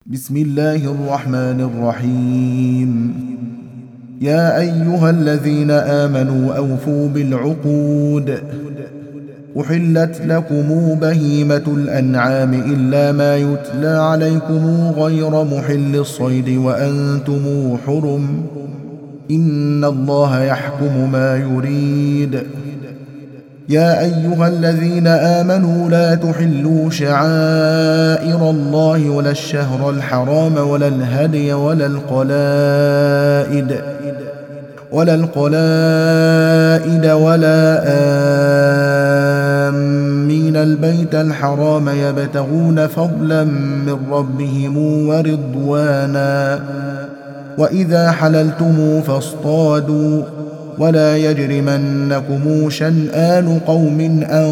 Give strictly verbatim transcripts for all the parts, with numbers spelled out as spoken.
بسم الله الرحمن الرحيم. يا أيها الذين آمنوا أوفوا بالعقود. أحلت لكم بهيمة الأنعام إلا ما يتلى عليكم غير محل الصيد وأنتم حرم، إن الله يحكم ما يريد. يا أيها الذين آمنوا لا تحلوا شعائر الله ولا الشهر الحرام ولا الهدي ولا القلائد ولا القلائد ولا آمين البيت الحرام يبتغون فضلا من ربهم ورضوانا، وإذا حللتم فاصطادوا، ولا يجرمنكم شنآن قوم أن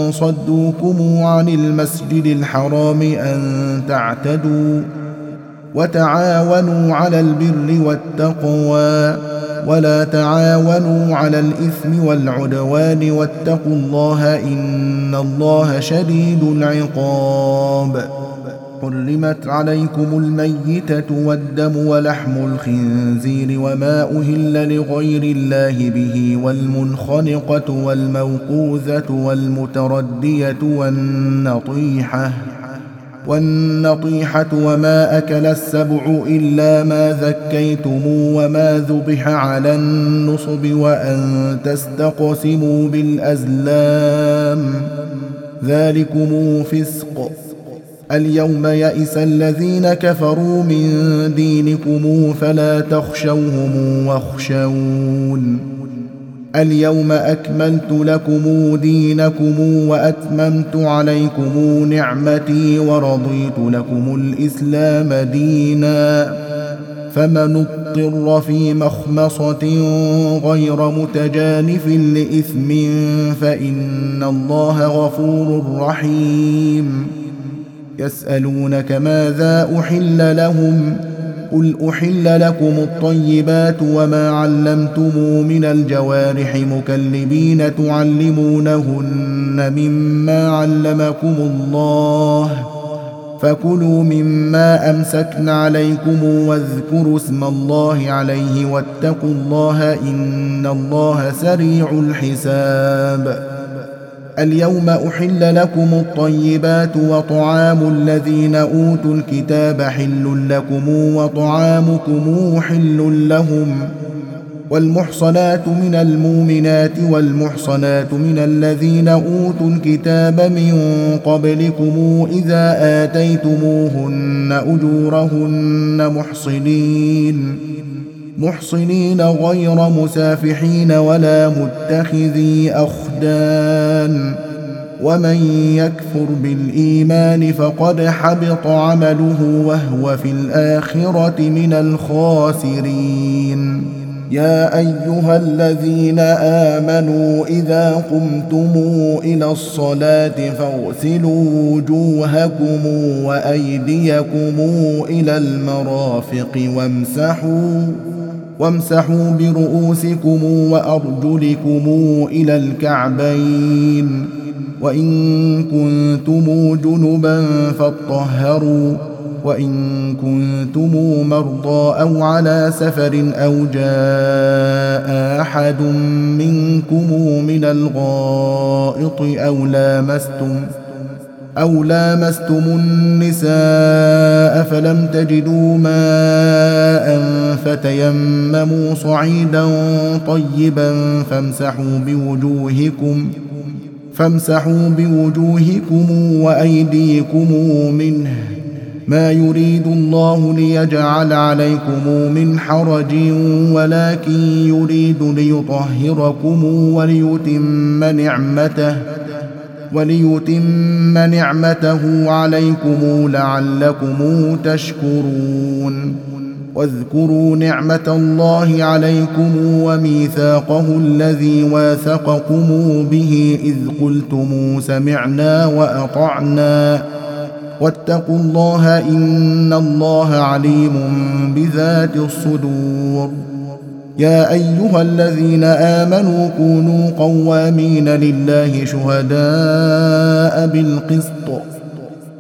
صدوكم عن المسجد الحرام أن تعتدوا، وتعاونوا على البر والتقوى ولا تعاونوا على الإثم والعدوان، واتقوا الله إن الله شديد العقاب. حرمت عليكم الميتة والدم ولحم الخنزير وما أهل لغير الله به، والمنخنقة والموقوذة والمتردية والنطيحة والنطيحة وما أكل السبع إلا ما ذكيتم وما ذبح على النصب، وأن تستقسموا بالأزلام، ذلكم فسق. اليوم يئس الذين كفروا من دينكم فلا تخشوهم واخشون. اليوم أكملت لكم دينكم وأتممت عليكم نعمتي ورضيت لكم الإسلام دينا، فمن اضطر في مخمصة غير متجانف لإثم فإن الله غفور رحيم. يسألونك ماذا أحل لهم؟ قل أحل لكم الطيبات وما علمتم من الجوارح مكلبين تعلمونهن مما علمكم الله، فكلوا مما أمسكن عليكم واذكروا اسم الله عليه واتقوا الله إن الله سريع الحساب. اليوم أحل لكم الطيبات وطعام الذين أوتوا الكتاب حل لكم وطعامكم حل لهم، والمحصنات من المؤمنات والمحصنات من الذين أوتوا الكتاب من قبلكم إذا آتيتموهن أجورهن محصنين محصنين غير مسافحين ولا متخذي أخدان، ومن يكفر بالإيمان فقد حبط عمله وهو في الآخرة من الخاسرين. يا أيها الذين آمنوا إذا قمتم إلى الصلاة فاغسلوا وجوهكم وأيديكم إلى المرافق وامسحوا وامسحوا برؤوسكم وأرجلكم إلى الكعبين، وإن كنتم جنبا فاطهروا، وإن كنتم مرضى أو على سفر أو جاء أحد منكم من الغائط أو لامستم أو لامستم النساء فلم تجدوا ماء فتيمموا صعيدا طيبا فامسحوا بوجوهكم فامسحوا بوجوهكم وأيديكم منه، ما يريد الله ليجعل عليكم من حرج ولكن يريد ليطهركم وليتم نعمته وليتم نعمته عليكم لعلكم تشكرون. واذكروا نعمة الله عليكم وميثاقه الذي واثقكم به إذ قلتم سمعنا وأطعنا، واتقوا الله إن الله عليم بذات الصدور. يا أيها الذين آمنوا كونوا قوامين لله شهداء بالقسط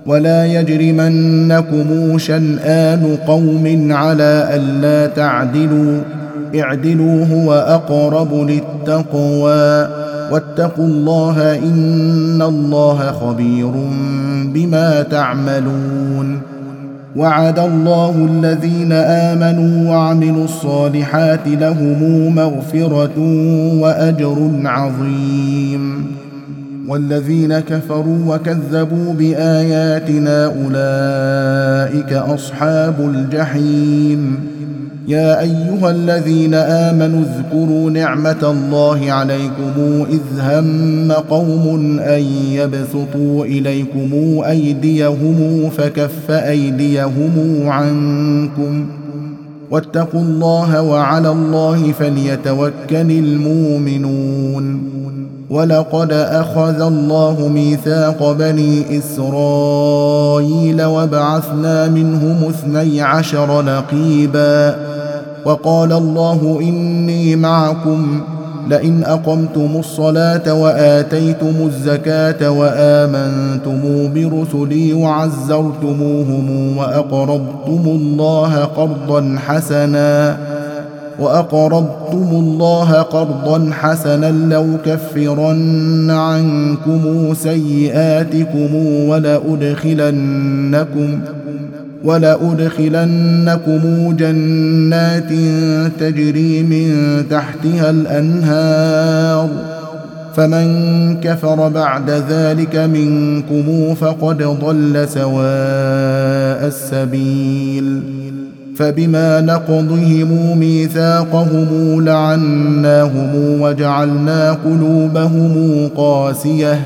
ولا يجرمنكم شنآن قوم على ألا تعدلوا اعدلوا هو أقرب للتقوى واتقوا الله إن الله خبير بما تعملون. وعد الله الذين آمنوا وعملوا الصالحات لهم مغفرة وأجر عظيم، والذين كفروا وكذبوا بآياتنا أولئك أصحاب الجحيم. يا أيها الذين آمنوا اذكروا نعمة الله عليكم إذ هم قوم أن يبسطوا إليكم أيديهم فكف أيديهم عنكم واتقوا الله وعلى الله فليتوكل المؤمنون. ولقد أخذ الله ميثاق بني إسرائيل وبعثنا منهم اثني عشر نقيبا وقال الله إني معكم لئن أقمتم الصلاة وآتيتم الزكاة وآمنتم برسلي وعزرتموهم وأقرضتم الله قرضا حسنا وأقرضتم الله قرضا حسنا لأكفرن عنكم سيئاتكم ولأدخلنكم ولأدخلنكم جنات تجري من تحتها الأنهار فمن كفر بعد ذلك منكم فقد ضل سواء السبيل. فبما نقضهم ميثاقهم لعناهم وجعلنا قلوبهم قاسية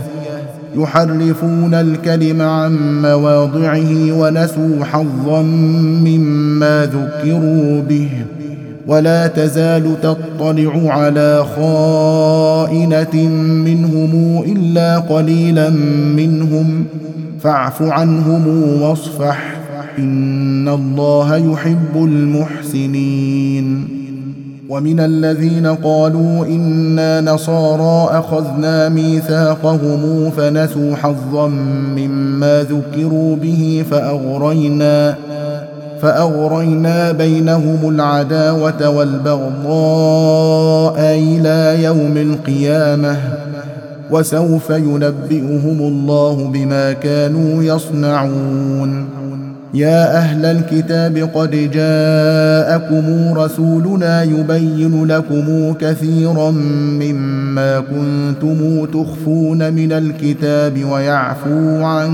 يحرفون الكلم عن مواضعه ونسوا حظا مما ذكروا به ولا تزال تطلع على خائنة منهم إلا قليلا منهم فاعف عنهم واصفح إن الله يحب المحسنين. ومن الذين قالوا إنا نصارى أخذنا ميثاقهم فنسوا حظا مما ذكروا به فأغرينا فأغرينا بينهم العداوة والبغضاء إلى يوم القيامة وسوف ينبئهم الله بما كانوا يصنعون. يا أهل الكتاب قد جاءكم رسولنا يبين لكم كثيرا مما كنتم تخفون من الكتاب ويعفو عن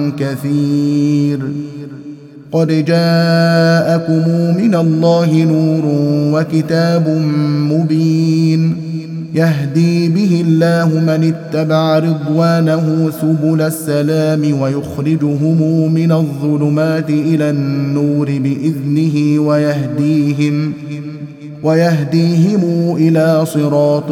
كثير قد جاءكم من الله نور وكتاب مبين يهدي به الله من اتبع رضوانه سبل السلام ويخرجهم من الظلمات إلى النور بإذنه ويهديهم ويهديهم إلى صراط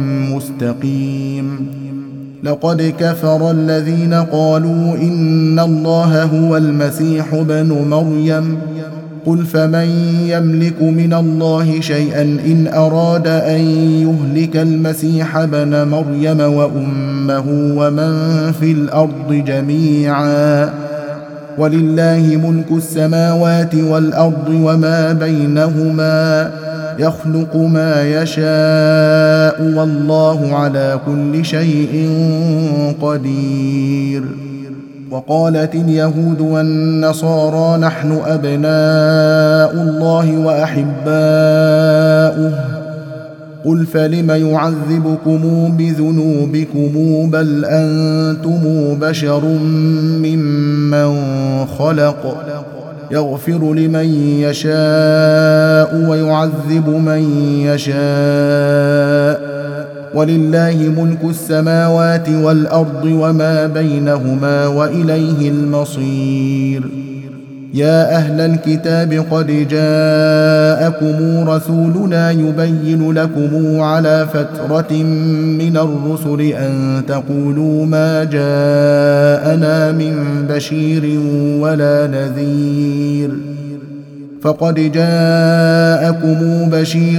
مستقيم. لقد كفر الذين قالوا إن الله هو المسيح ابن مريم قل فمن يملك من الله شيئا إن أراد أن يهلك المسيح ابن مريم وأمه ومن في الأرض جميعا ولله ملك السماوات والأرض وما بينهما يخلق ما يشاء والله على كل شيء قدير. وقالت اليهود والنصارى نحن أبناء الله وأحباؤه قل فلم يعذبكم بذنوبكم بل أنتم بشر ممن خلق يغفر لمن يشاء ويعذب من يشاء ولله ملك السماوات والأرض وما بينهما وإليه المصير. يا أهل الكتاب قد جاءكم رسولنا يبين لكم على فترة من الرسل أن تقولوا ما جاءنا من بشير ولا نذير فقد جاءكم بشير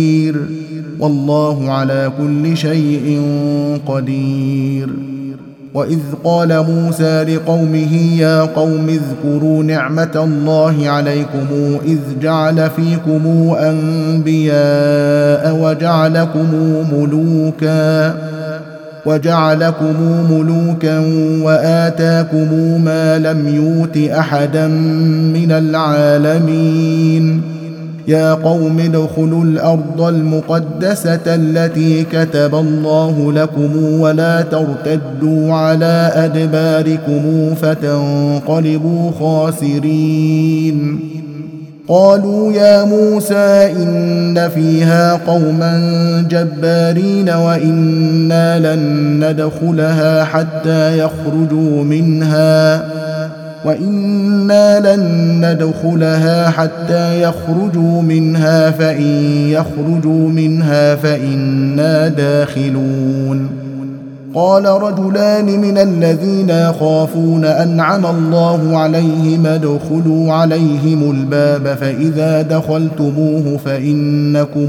ونذير والله على كل شيء قدير. وإذ قال موسى لقومه يا قوم اذكروا نعمة الله عليكم إذ جعل فيكم أنبياء وجعلكم ملوكا وجعلكم ملوكا وآتاكم ما لم يؤت أحدا من العالمين يا قوم ادخلوا الأرض المقدسة التي كتب الله لكم ولا ترتدوا على أدباركم فتنقلبوا خاسرين قالوا يا موسى إن فيها قوما جبارين وإنا لن ندخلها حتى يخرجوا منها وإنا لن ندخلها حتى يخرجوا منها فإن يخرجوا منها فإنا داخلون قال رجلان من الذين يخافون أنعم الله عليهم ادخلوا عليهم الباب فإذا دخلتموه فإنكم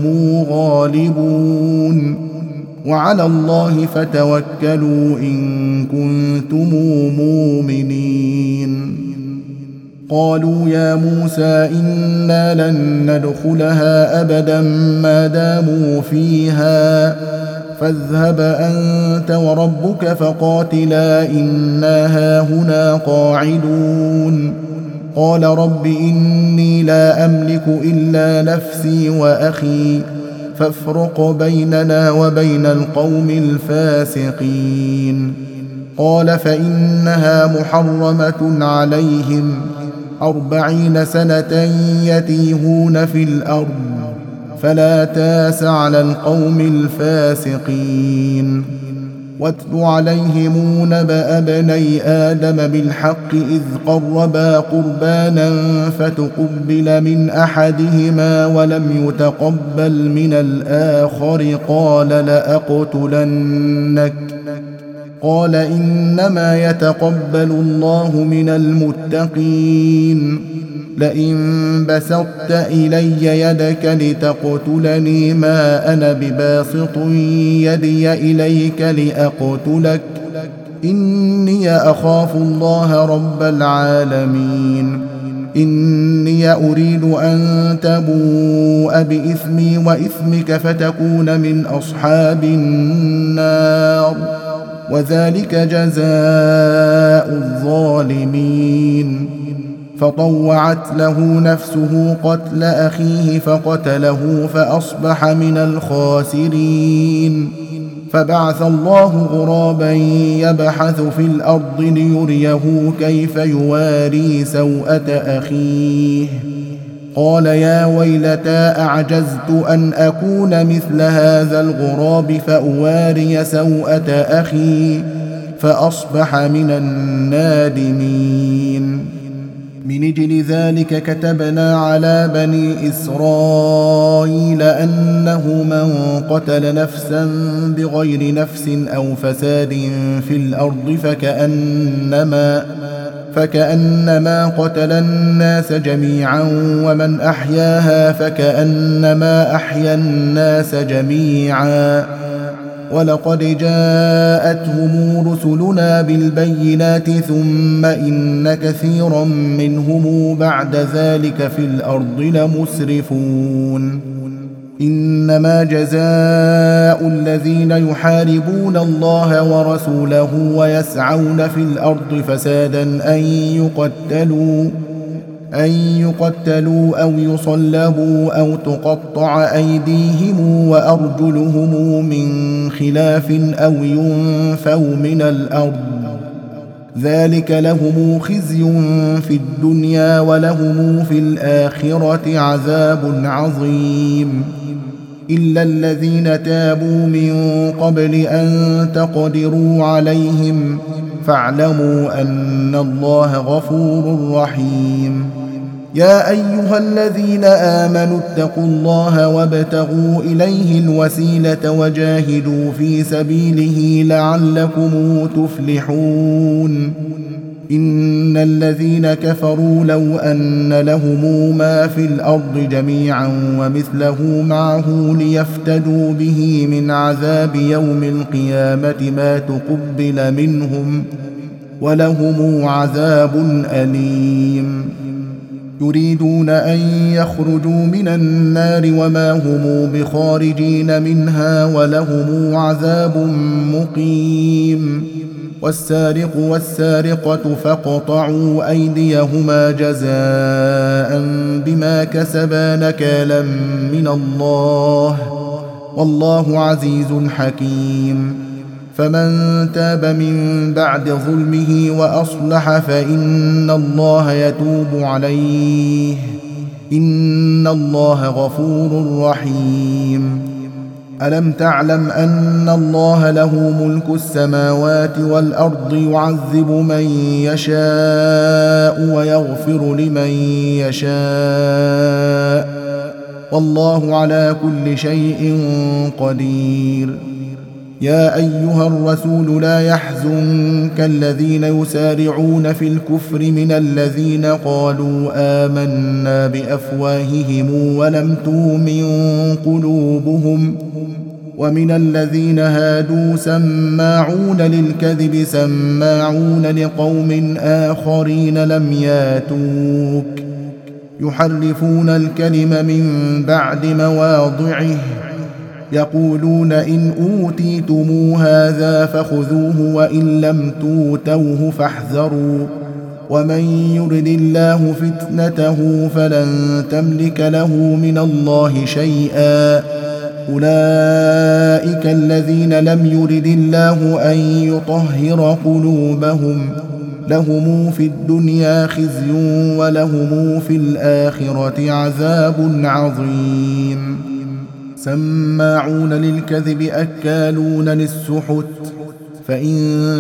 غالبون وعلى الله فتوكلوا إن كنتم مؤمنين قالوا يا موسى إنا لن ندخلها أبدا ما داموا فيها فاذهب أنت وربك فقاتلا إنا هاهنا قاعدون قال رب إني لا أملك إلا نفسي وأخي فافرق بيننا وبين القوم الفاسقين قال فإنها محرمة عليهم أربعين سنة يتيهون في الأرض فلا تاس على القوم الفاسقين واتل عليهم نبأ ابني آدم بالحق إذ قربا قربانا فتقبل من أحدهما ولم يتقبل من الآخر قال لأقتلنك قال إنما يتقبل الله من المتقين لئن بسطت إلي يدك لتقتلني ما أنا بباسط يدي إليك لأقتلك إني أخاف الله رب العالمين إني أريد أن تبوء بإثمي وإثمك فتكون من أصحاب النار وذلك جزاء الظالمين فطوعت له نفسه قتل أخيه فقتله فأصبح من الخاسرين فبعث الله غرابا يبحث في الأرض ليريه كيف يواري سوءة أخيه قال يا ويلتى أعجزت أن أكون مثل هذا الغراب فأواري سوءة أخي فأصبح من النادمين من أجل ذلك كتبنا على بني إسرائيل أنه من قتل نفسا بغير نفس أو فساد في الأرض فكأنما فكأنما قتل الناس جميعا ومن أحياها فكأنما أحيا الناس جميعا ولقد جاءتهم رسلنا بالبينات ثم إن كثيرا منهم بعد ذلك في الأرض لمسرفون إنما جزاء الذين يحاربون الله ورسوله ويسعون في الأرض فسادا أن يقتلوا أن يقتلوا أو يصلبوا أو تقطع أيديهم وأرجلهم من خلاف أو ينفوا من الأرض ذلك لهم خزي في الدنيا ولهم في الآخرة عذاب عظيم إلا الذين تابوا من قبل أن تقدروا عليهم فاعلموا أن الله غفور رحيم يا أيها الذين آمنوا اتقوا الله وابتغوا إليه الوسيلة وجاهدوا في سبيله لعلكم تفلحون إن الذين كفروا لو أن لهم ما في الأرض جميعا ومثله معه ليفتدوا به من عذاب يوم القيامة ما تقبل منهم ولهم عذاب أليم. يريدون أن يخرجوا من النار وما هم بخارجين منها ولهم عذاب مقيم. والسارق والسارقة فاقطعوا أيديهما جزاء بما كسبا نكالا من الله والله عزيز حكيم. فمن تاب من بعد ظلمه وأصلح فإن الله يتوب عليه إن الله غفور رحيم. ألم تعلم أن الله له ملك السماوات والأرض يعذب من يشاء ويغفر لمن يشاء والله على كل شيء قدير. يا أيها الرسول لا يحزنك الذين يسارعون في الكفر من الذين قالوا آمنا بأفواههم ولم تؤمن قلوبهم ومن الذين هادوا سماعون للكذب سماعون لقوم آخرين لم ياتوك يحرفون الكلم من بعد مواضعه يقولون إن أوتيتم هذا فخذوه وإن لم توتوه فاحذروا ومن يرد الله فتنته فلن تملك له من الله شيئا. أولئك الذين لم يرد الله أن يطهر قلوبهم لهم في الدنيا خزي ولهم في الآخرة عذاب عظيم. سماعون للكذب أكالون للسحت فإن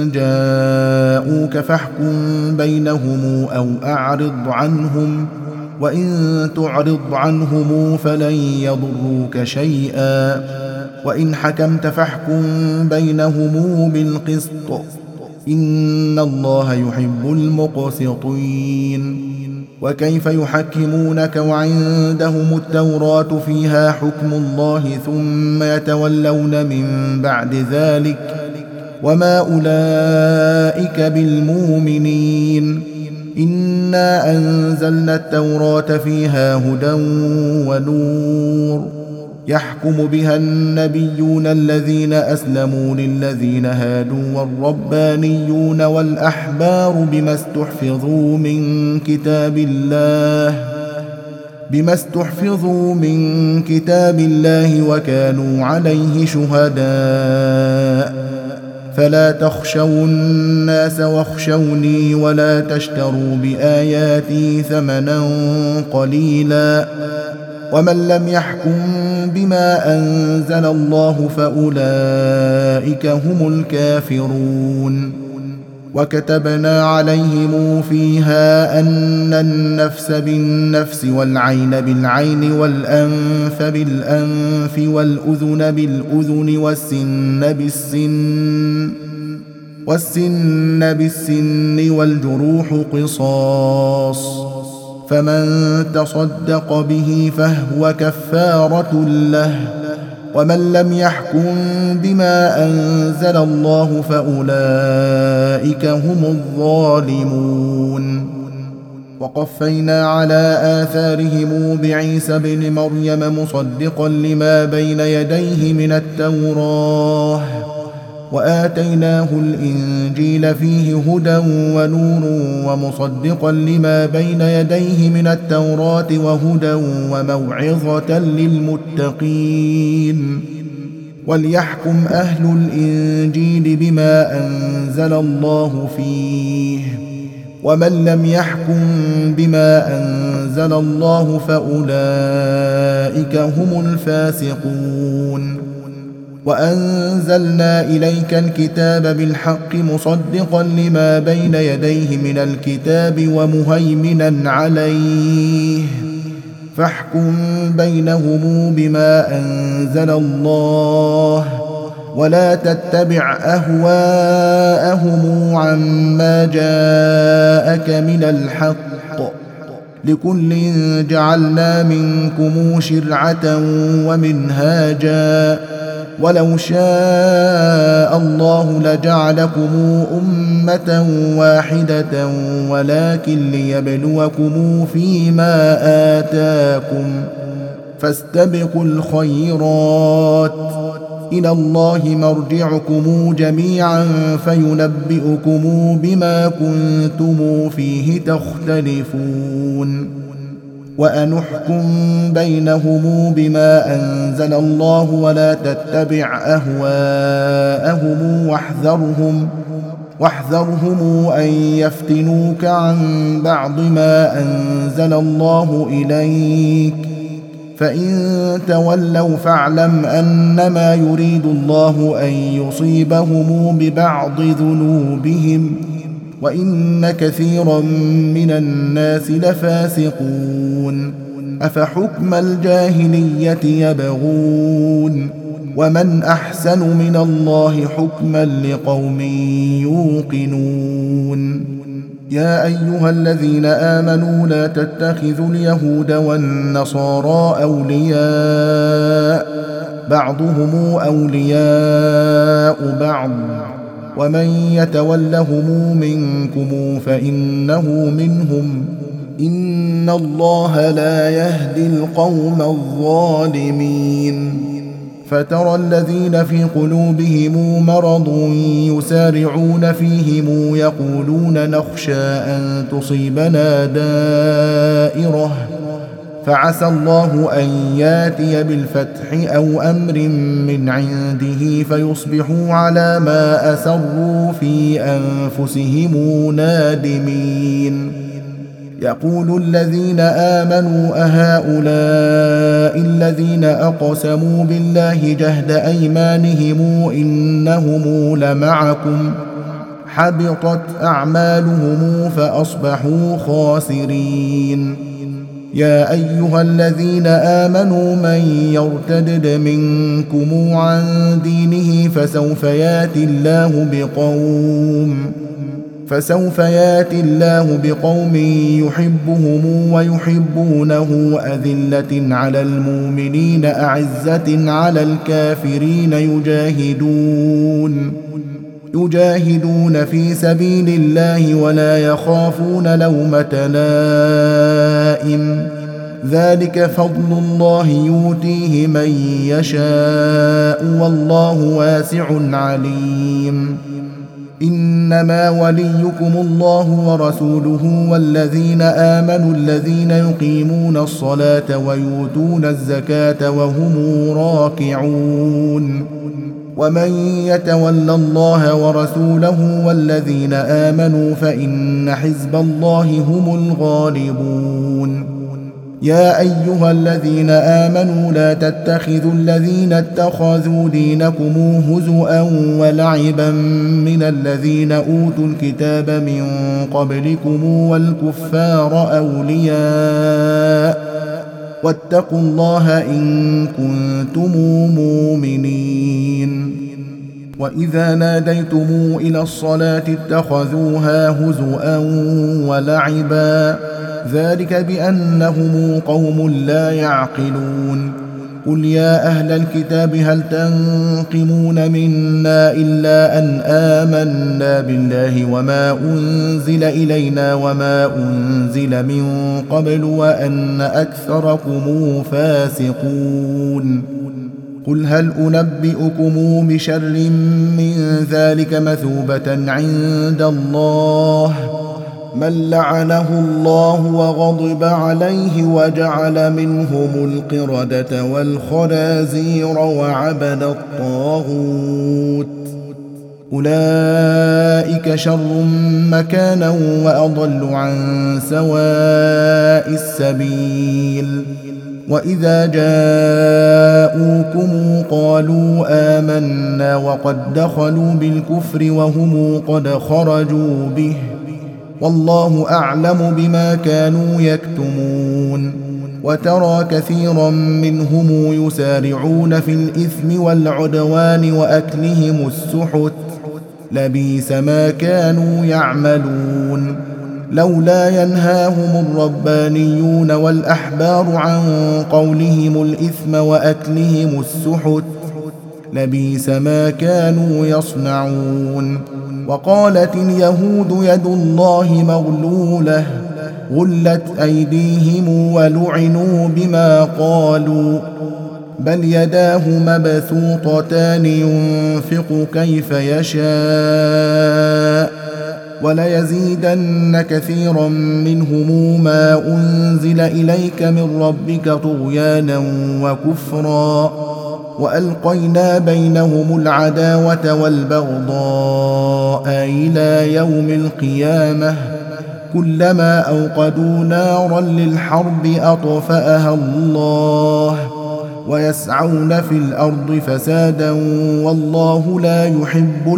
جاءوك فاحكم بينهم أو أعرض عنهم وإن تعرض عنهم فلن يضروك شيئا وإن حكمت فاحكم بينهم بالقسط إن الله يحب المقسطين. وكيف يحكمونك وعندهم التوراة فيها حكم الله ثم يتولون من بعد ذلك وما أولئك بالمؤمنين. إنا أنزلنا التوراة فيها هدى ونور يحكم بها النبيون الذين أسلموا للذين هادوا والربانيون والأحبار بما استحفظوا من كتاب الله بما استحفظوا من كتاب الله وكانوا عليه شهداء. فلا تخشوا الناس واخشوني ولا تشتروا بآياتي ثمنا قليلا ومن لم يحكم بما أنزل الله فأولئك هم الكافرون. وكتبنا عليهم فيها أن النفس بالنفس والعين بالعين والأنف بالأنف والأذن بالأذن والسن بالسن والسن بالسن والجروح قصاص فمن تصدق به فهو كفارة له ومن لم يحكم بما أنزل الله فأولئك هم الظالمون. وقفينا على آثارهم بعيسى بن مريم مصدقا لما بين يديه من التوراة وآتيناه الإنجيل فيه هدى ونور ومصدقا لما بين يديه من التوراة وهدى وموعظة للمتقين. وليحكم أهل الإنجيل بما أنزل الله فيه ومن لم يحكم بما أنزل الله فأولئك هم الفاسقون. وأنزلنا إليك الكتاب بالحق مصدقا لما بين يديه من الكتاب ومهيمنا عليه فاحكم بينهم بما أنزل الله ولا تتبع أهواءهم عما جاءك من الحق، لكل جعلنا منكم شرعة ومنهاجا، ولو شاء الله لجعلكم أمة واحدة ولكن ليبلوكم فيما آتاكم، فاستبقوا الخيرات، إلى الله مرجعكم جميعا فينبئكم بما كنتم فيه تختلفون، وأنحكم بينهم بما أنزل الله ولا تتبع أهواءهم واحذرهم واحذرهم أن يفتنوك عن بعض ما أنزل الله إليك، فإن تولوا فاعلم أنما يريد الله أن يصيبهم ببعض ذنوبهم، وإن كثيرا من الناس لفاسقون. أفحكم الجاهلية يبغون، ومن أحسن من الله حكما لقوم يوقنون. يا أيها الذين آمنوا لا تتخذوا اليهود والنصارى أولياء، بعضهم أولياء بعض، ومن يتولهم منكم فإنه منهم، إن الله لا يهدي القوم الظالمين. فترى الذين في قلوبهم مرض يسارعون فيهم يقولون نخشى أن تصيبنا دائرة، فعسى الله أن ياتي بالفتح أو أمر من عنده فيصبحوا على ما أسروا في أنفسهم نادمين. يقول الذين آمنوا أهؤلاء الذين أقسموا بالله جهد أيمانهم إنهم لمعكم، حبطت أعمالهم فأصبحوا خاسرين. يا أيها الذين آمنوا من يرتد منكم عن دينه فسوف ياتي الله بقوم فسوف ياتي الله بقوم يحبهم ويحبونه أذلة على المؤمنين أعزة على الكافرين يجاهدون يجاهدون في سبيل الله ولا يخافون لومة لائم، ذلك فضل الله يؤتيه من يشاء والله واسع عليم. إنما وليكم الله ورسوله والذين آمنوا الذين يقيمون الصلاة ويؤتون الزكاة وهم راكعون، ومن يتول الله ورسوله والذين آمنوا فإن حزب الله هم الغالبون. يا أيها الذين آمنوا لا تتخذوا الذين اتخذوا دينكم هزؤا ولعبا من الذين أوتوا الكتاب من قبلكم والكفار أولياء، واتقوا الله إن كنتم مؤمنين. وإذا ناديتم إلى الصلاة اتخذوها هزؤا ولعبا، ذلك بأنهم قوم لا يعقلون. قل يا أهل الكتاب هل تنقمون منا إلا أن آمنا بالله وما أنزل إلينا وما أنزل من قبل وأن أكثركم فاسقون. قل هل أنبئكم بشر من ذلك مثوبة عند الله، من لعنه الله وغضب عليه وجعل منهم القردة والخنازير وعبد الطاغوت، أولئك شر مكانا وأضل عن سواء السبيل. وإذا جاءوكم قالوا آمنا وقد دخلوا بالكفر وهم قد خرجوا به، والله أعلم بما كانوا يكتمون. وترى كثيرا منهم يسارعون في الإثم والعدوان وأكلهم السحت، لبئس ما كانوا يعملون. لولا ينهاهم الربانيون والأحبار عن قولهم الإثم وأكلهم السحت، لبئس ما كانوا يصنعون. وقالت اليهود يد الله مغلولة غلت أيديهم ولعنوا بما قالوا، بل يداه مبسوطتان ينفق كيف يشاء، وليزيدن كثيرا منهم ما أنزل إليك من ربك طغيانا وكفرا، وألقينا بينهم العداوة والبغضاء إلى يوم القيامة، كلما أوقدوا نارا للحرب أطفأها الله، ويسعون في الأرض فسادا والله لا يحب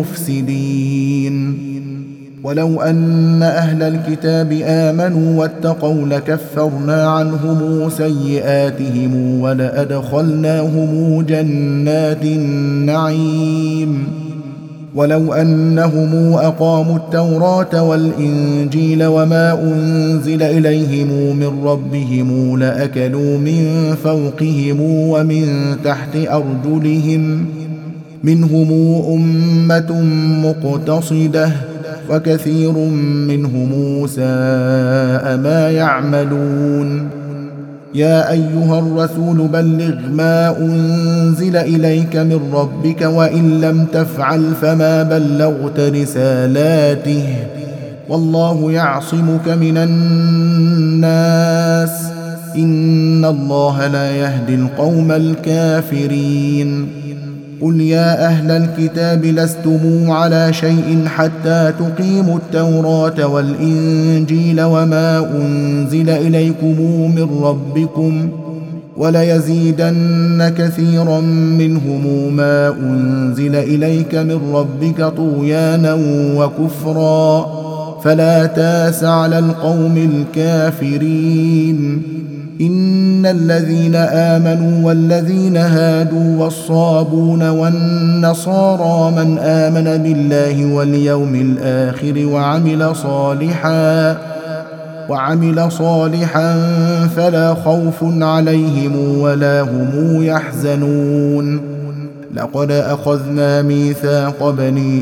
المفسدين. ولو أن أهل الكتاب آمنوا واتقوا لكفرنا عنهم سيئاتهم ولأدخلناهم جنات النعيم. ولو أنهم أقاموا التوراة والإنجيل وما أنزل إليهم من ربهم لأكلوا من فوقهم ومن تحت أرجلهم، منهم أمة مقتصدة وكثير منهم ساء ما يعملون. يا أيها الرسول بلغ ما أنزل إليك من ربك وإن لم تفعل فما بلغت رسالاته، والله يعصمك من الناس، إن الله لا يهدي القوم الكافرين. قل يا أهل الكتاب لستم على شيء حتى تقيموا التوراة والإنجيل وما أنزل إليكم من ربكم، وليزيدن كثيرا منهم ما أنزل إليك من ربك طغيانا وكفرا، فلا تاس على القوم الكافرين. إن الذين آمنوا والذين هادوا والصابون والنصارى من آمن بالله واليوم الآخر وعمل صالحا وعمل صالحا فلا خوف عليهم ولا هم يحزنون. لقد أخذنا ميثاق بني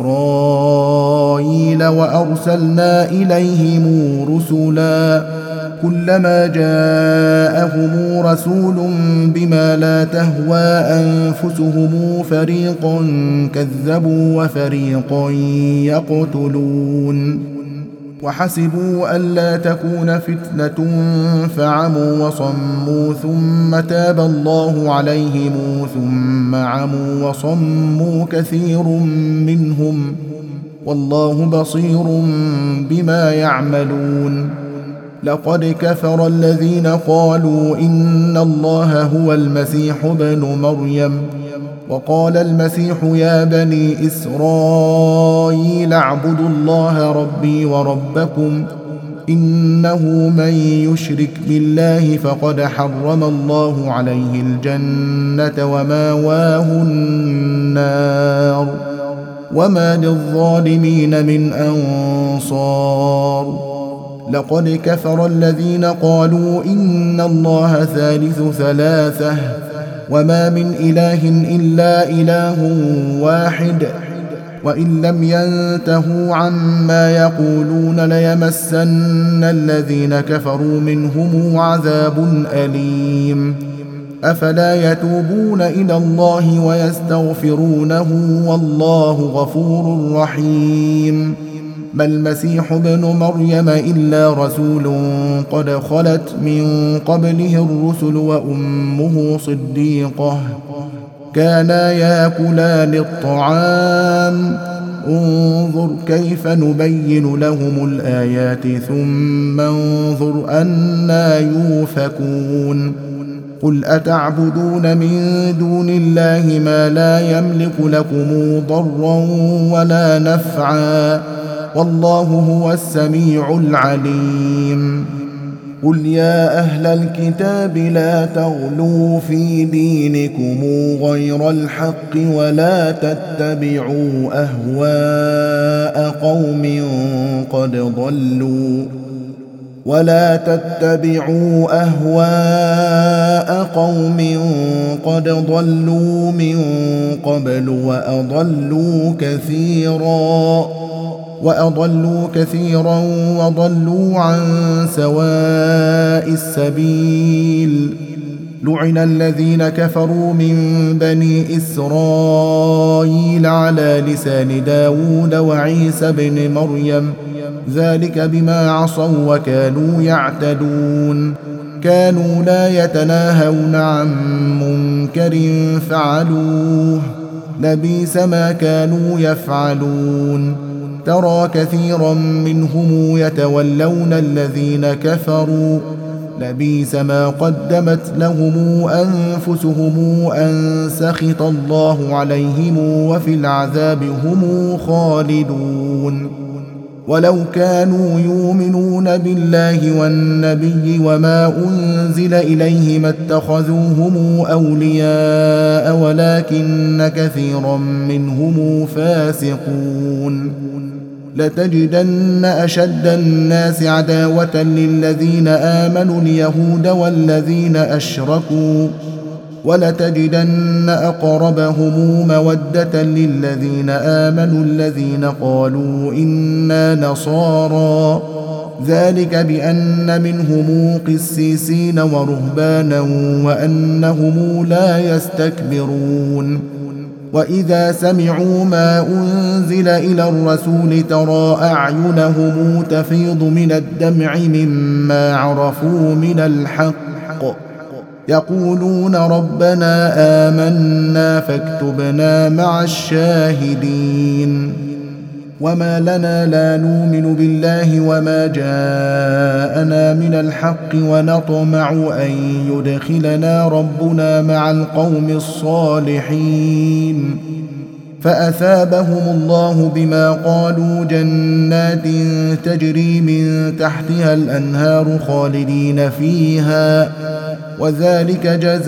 إسرائيل وأرسلنا إليهم رسلا كلما جاءهم رسول بما لا تهوى أنفسهم فريقا كذبوا وفريقا يقتلون. وحسبوا ألا تكون فتنة فعموا وصموا ثم تاب الله عليهم ثم عموا وصموا كثير منهم، والله بصير بما يعملون. لقد كفر الذين قالوا إن الله هو المسيح ابن مريم، وقال المسيح يا بني إسرائيل اعبدوا الله ربي وربكم، إنه من يشرك بالله فقد حرم الله عليه الجنة وماواه النار وما للظالمين من أنصار. لقد كفر الذين قالوا إن الله ثالث ثلاثة وما من إله إلا إله واحد، وإن لم ينتهوا عما يقولون ليمسن الذين كفروا منهم عذاب أليم. أفلا يتوبون إلى الله ويستغفرونه والله غفور رحيم. ما المسيح ابن مريم إلا رسول قد خلت من قبله الرسل وأمه صديقة كانا ياكلان الطعام، انظر كيف نبين لهم الآيات ثم انظر أنى يؤفكون. قل أتعبدون من دون الله ما لا يملك لكم ضرا ولا نفعا، والله هو السميع العليم. قل يا أهل الكتاب لا تغلوا في دينكم غير الحق ولا تتبعوا أهواء قوم قد ضلوا ولا تتبعوا أهواء قوم قد ضلوا من قبل وأضلوا كثيرا وأضلوا كثيرا وضلوا عن سواء السبيل. لعن الذين كفروا من بني إسرائيل على لسان داود وعيسى بن مريم ذلك بما عصوا وكانوا يعتدون. كانوا لا يتناهون عن منكر فعلوه لبئس ما كانوا يفعلون. ترى كثيرا منهم يتولون الذين كفروا لبئس ما قدمت لهم أنفسهم أن سخط الله عليهم وفي العذاب هم خالدون. ولو كانوا يؤمنون بالله والنبي وما أنزل إليه ما اتخذوهم أولياء ولكن كثيرا منهم فاسقون. لتجدن أشد الناس عداوة للذين آمنوا اليهود والذين أشركوا ولتجدن أقربهم مودة للذين آمنوا الذين قالوا إنا نصارى ذلك بأن منهم قسيسين ورهبانا وأنهم لا يستكبرون. وإذا سمعوا ما أنزل إلى الرسول ترى أعينهم تفيض من الدمع مما عرفوا من الحق يقولون ربنا آمنا فاكتبنا مع الشاهدين. وما لنا لا نؤمن بالله وما جاءنا من الحق ونطمع أن يدخلنا ربنا مع القوم الصالحين. فأثابهم الله بما قالوا جنات تجري من تحتها الأنهار خالدين فيها وذلك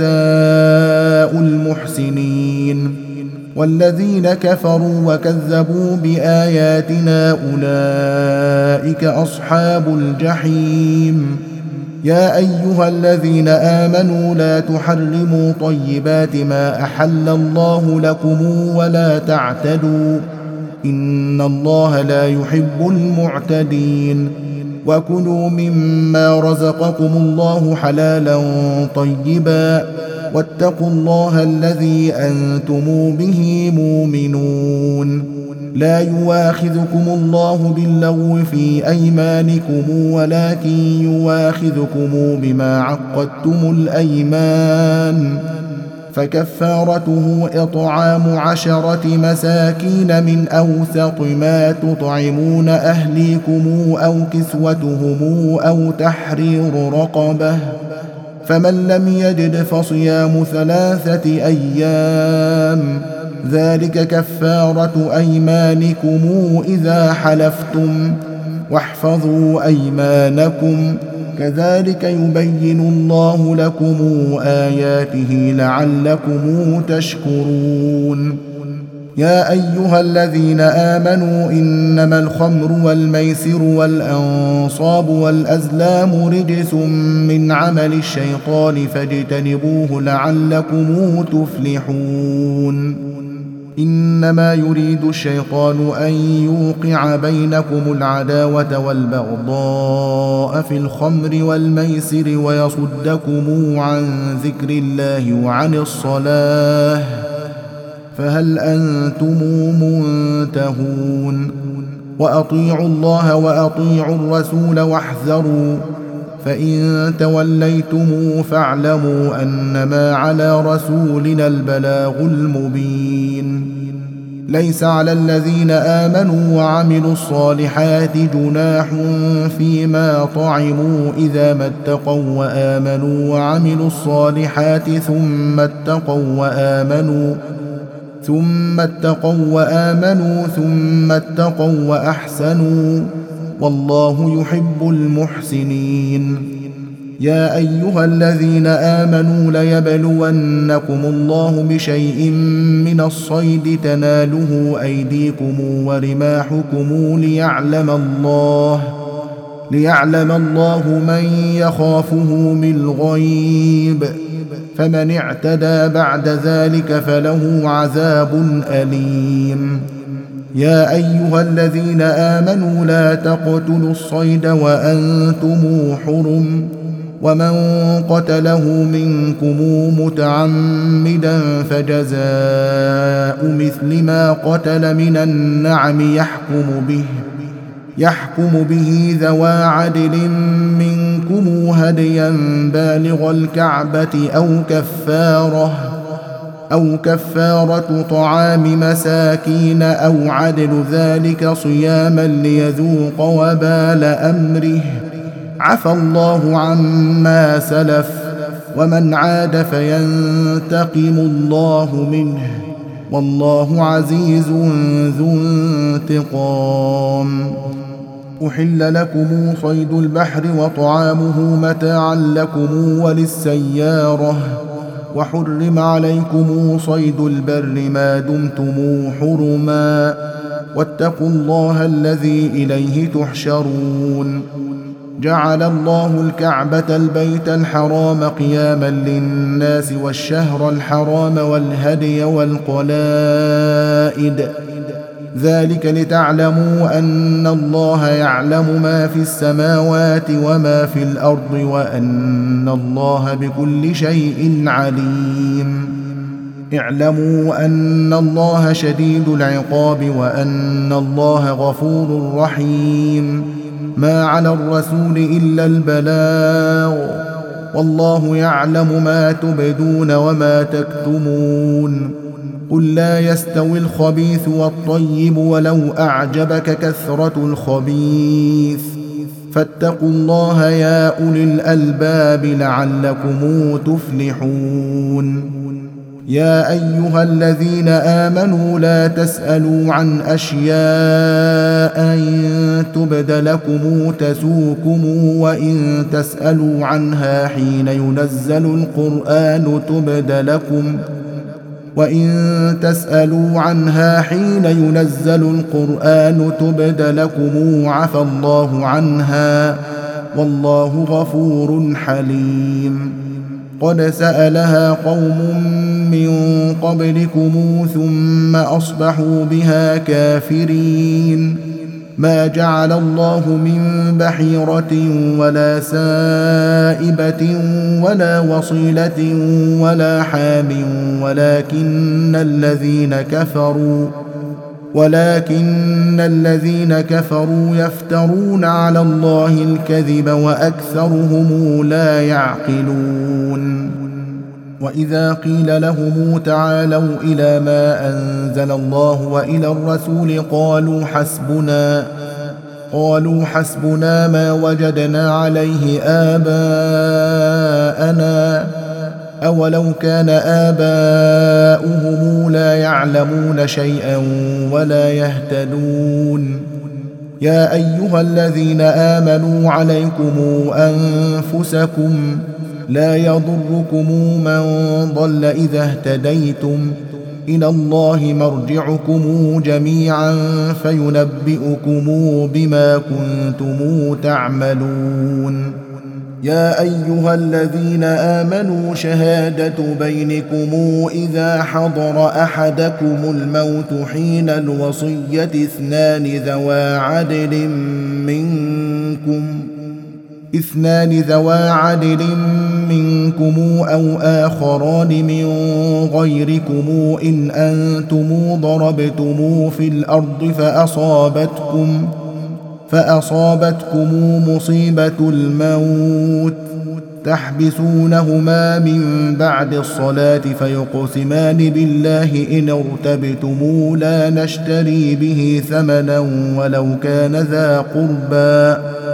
جزاء المحسنين. والذين كفروا وكذبوا بآياتنا أولئك أصحاب الجحيم. يا أيها الذين آمنوا لا تحرموا طيبات ما أحل الله لكم ولا تعتدوا إن الله لا يحب المعتدين. وكلوا مما رزقكم الله حلالا طيبا واتقوا الله الذي أنتم به مؤمنون. لا يواخذكم الله باللغو في أيمانكم ولكن يواخذكم بما عقدتم الأيمان فكفارته إطعام عشرة مساكين من أوسط ما تطعمون أهليكم أو كسوتهم أو تحرير رقبة فمن لم يجد فصيام ثلاثة أيام ذلك كفارة أيمانكم إذا حلفتم واحفظوا أيمانكم كذلك يبين الله لكم آياته لعلكم تشكرون. يا أيها الذين آمنوا إنما الخمر والميسر والأنصاب والأزلام رجس من عمل الشيطان فاجتنبوه لعلكم تفلحون. إنما يريد الشيطان أن يوقع بينكم العداوة والبغضاء في الخمر والميسر ويصدكم عن ذكر الله وعن الصلاة فهل أنتم منتهون. وأطيعوا الله وأطيعوا الرسول واحذروا فإن توليتم فاعلموا أنما على رسولنا البلاغ المبين. ليس على الذين آمنوا وعملوا الصالحات جناح فيما طعموا إذا ما اتقوا وآمنوا وعملوا الصالحات ثم اتقوا وآمنوا ثم اتقوا وآمنوا ثم اتقوا وأحسنوا والله يحب المحسنين. يا أيها الذين آمنوا ليبلونكم الله بشيء من الصيد تناله أيديكم ورماحكم ليعلم الله ليعلم الله من يخافه بالغيب، فمن اعتدى بعد ذلك فله عذاب أليم. يا أيها الذين آمنوا لا تقتلوا الصيد وأنتم حرم، ومن قتله منكم متعمدا فجزاء مثل ما قتل من النعم يحكم به يحكم به ذوى عدل منكم هديا بالغ الكعبة أو كفارة أو كفارة طعام مساكين أو عدل ذلك صياما ليذوق وبال أمره، عفى الله عما سلف، ومن عاد فينتقم الله منه، والله عزيز ذو انتقام. أحل لكم صيد البحر وطعامه متاعا لكم وللسيارة، وحرم عليكم صيد البر ما دمتم حرما، واتقوا الله الذي إليه تحشرون. جعل الله الكعبة البيت الحرام قياما للناس والشهر الحرام والهدي والقلائد، ذلك لتعلموا أن الله يعلم ما في السماوات وما في الأرض وأن الله بكل شيء عليم. اعلموا أن الله شديد العقاب وأن الله غفور رحيم. ما على الرسول إلا البلاغ، والله يعلم ما تبدون وما تكتمون. قل لا يستوي الخبيث والطيب ولو أعجبك كثرة الخبيث، فاتقوا الله يا أولي الألباب لعلكم تفلحون. يا أيها الذين آمنوا لا تسألوا عن أشياء إن تبد لكم تسوكم، وإن تسألوا عنها حين ينزل القرآن تبد لكم وإن تسألوا عنها حين ينزل القرآن تبد لكم عفى الله عنها، والله غفور حليم. قد سألها قوم من قبلكم ثم أصبحوا بها كافرين. ما جعل الله من بحيرة ولا سائبة ولا وصيلة ولا حام، ولكن الذين كفروا ولكن الذين كفروا يفترون على الله الكذب وأكثرهم لا يعقلون. وإذا قيل لهم تعالوا إلى ما أنزل الله وإلى الرسول قالوا حسبنا قالوا حسبنا ما وجدنا عليه آباءنا أولو كان آباؤهم لا يعلمون شيئا ولا يهتدون. يا أيها الذين آمنوا عليكم أنفسكم لا يضركم من ضل إذا اهتديتم، إلى الله مرجعكم جميعا فينبئكم بما كنتم تعملون. يا أيها الذين آمنوا شهادة بينكم إذا حضر أحدكم الموت حين الوصية اثنان ذوى عدل منكم اثنان ذوى عدل منكم أو آخران من غيركم إن أنتم ضربتم في الأرض فأصابتكم فأصابتكم مصيبة الموت تحبسونهما من بعد الصلاة فيقسمان بالله إن ارتبتم لا نشتري به ثمنا ولو كان ذا قربى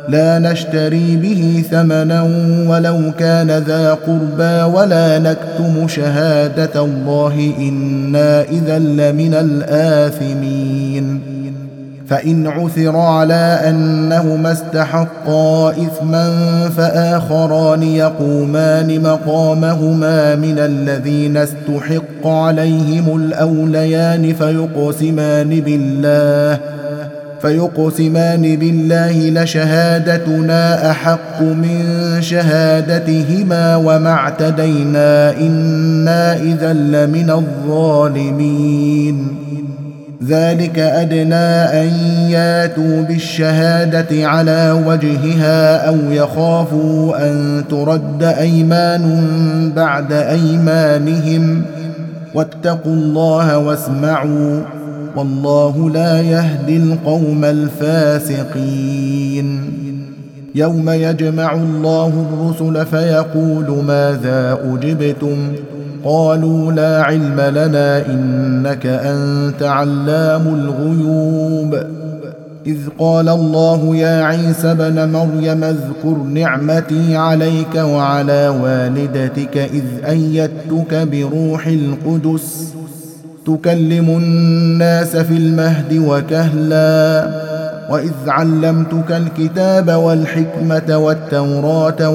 لا نشتري به ثمنا ولو كان ذا قربى ولا نكتم شهادة الله إنا إذا لمن الآثمين فإن عثر على أنهما استحقا إثما فآخران يقومان مقامهما من الذين استحق عليهم الأوليان فيقسمان بالله فيقسمان بالله لشهادتنا أحق من شهادتهما وما اعتدينا إنا إذا لمن الظالمين ذلك أدنى أن ياتوا بالشهادة على وجهها أو يخافوا أن ترد أيمان بعد أيمانهم واتقوا الله واسمعوا والله لا يهدي القوم الفاسقين يوم يجمع الله الرسل فيقول ماذا أجبتم قالوا لا علم لنا إنك أنت علام الغيوب إذ قال الله يا عيسى ابن مريم اذكر نعمتي عليك وعلى والدتك إذ أيدتك بروح القدس تكلم الناس في المهد وكهلا وإذ علمتك الكتاب والحكمة والتوراة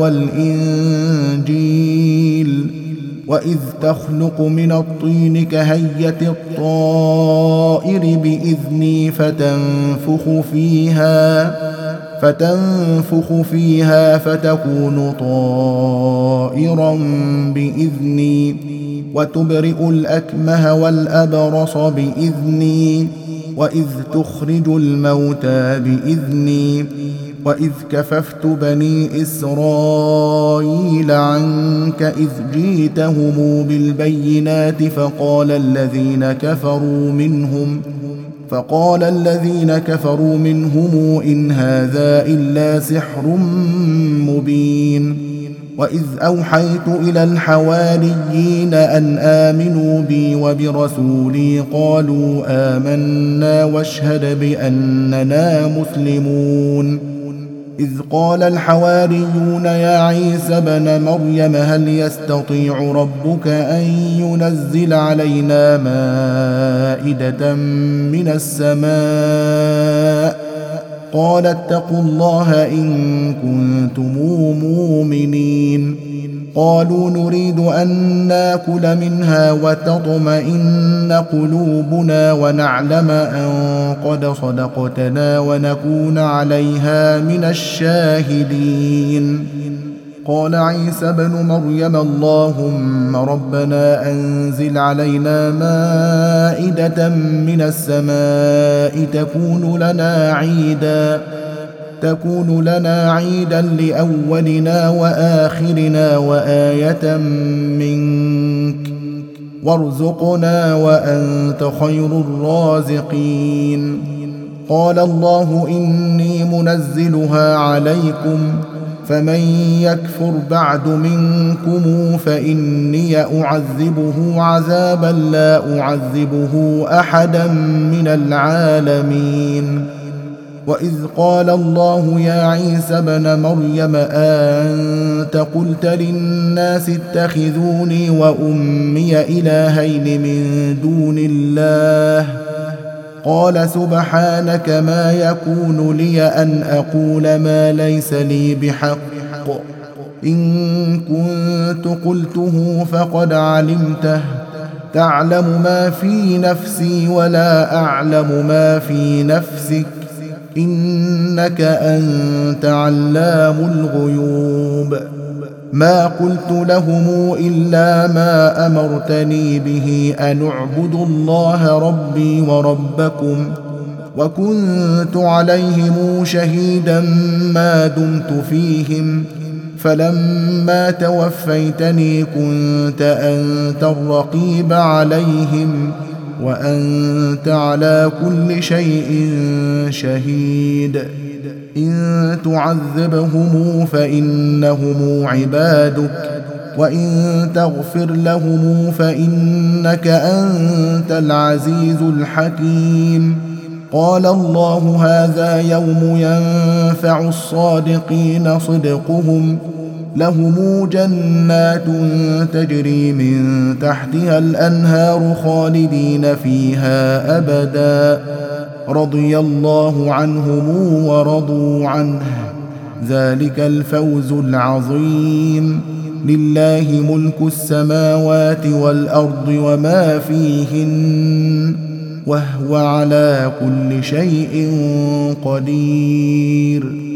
والإنجيل وإذ تخلق من الطين كهيئة الطائر بإذني فتنفخ فيها فتنفخ فيها فتكون طائرا بإذني وتبرئ الأكمه والأبرص بإذني وإذ تخرج الموتى بإذني وإذ كففت بني إسرائيل عنك إذ جئتهم بالبينات فقال الذين كفروا منهم فقال الذين كفروا منهم إن هذا إلا سحر مبين وإذ أوحيت إلى الحواريين أن آمنوا بي وبرسولي قالوا آمنا واشهد بأننا مسلمون إذ قال الحواريون يا عيسى ابن مريم هل يستطيع ربك أن ينزل علينا مائدة من السماء قال اتقوا الله إن كنتم مؤمنين قالوا نريد أن ناكل منها وتطمئن قلوبنا ونعلم أن قد صدقتنا ونكون عليها من الشاهدين قال عيسى ابن مريم اللهم ربنا أنزل علينا مائدة من السماء تكون لنا عيدا تكون لنا عيدا لأولنا وآخرنا وآية منك وارزقنا وأنت خير الرازقين قال الله إني منزلها عليكم فمن يكفر بعد منكم فإني أعذبه عذابا لا أعذبه أحدا من العالمين وإذ قال الله يا عيسى ابن مريم أنت قلت للناس اتخذوني وأمي إلهين من دون الله قال سبحانك ما يكون لي أن أقول ما ليس لي بحق إن كنت قلته فقد علمته تعلم ما في نفسي ولا أعلم ما في نفسك إنك أنت علام الغيوب ما قلت لهم إلا ما أمرتني به أن اعبدوا الله ربي وربكم وكنت عليهم شهيدا ما دمت فيهم فلما توفيتني كنت أنت الرقيب عليهم وأنت على كل شيء شهيد إن تعذبهم فإنهم عبادك وإن تغفر لهم فإنك أنت العزيز الحكيم قال الله هذا يوم ينفع الصادقين صدقهم لهم جنات تجري من تحتها الأنهار خالدين فيها أبدا رضي الله عنهم ورضوا عنه ذلك الفوز العظيم لله ملك السماوات والأرض وما فيهن وهو على كل شيء قدير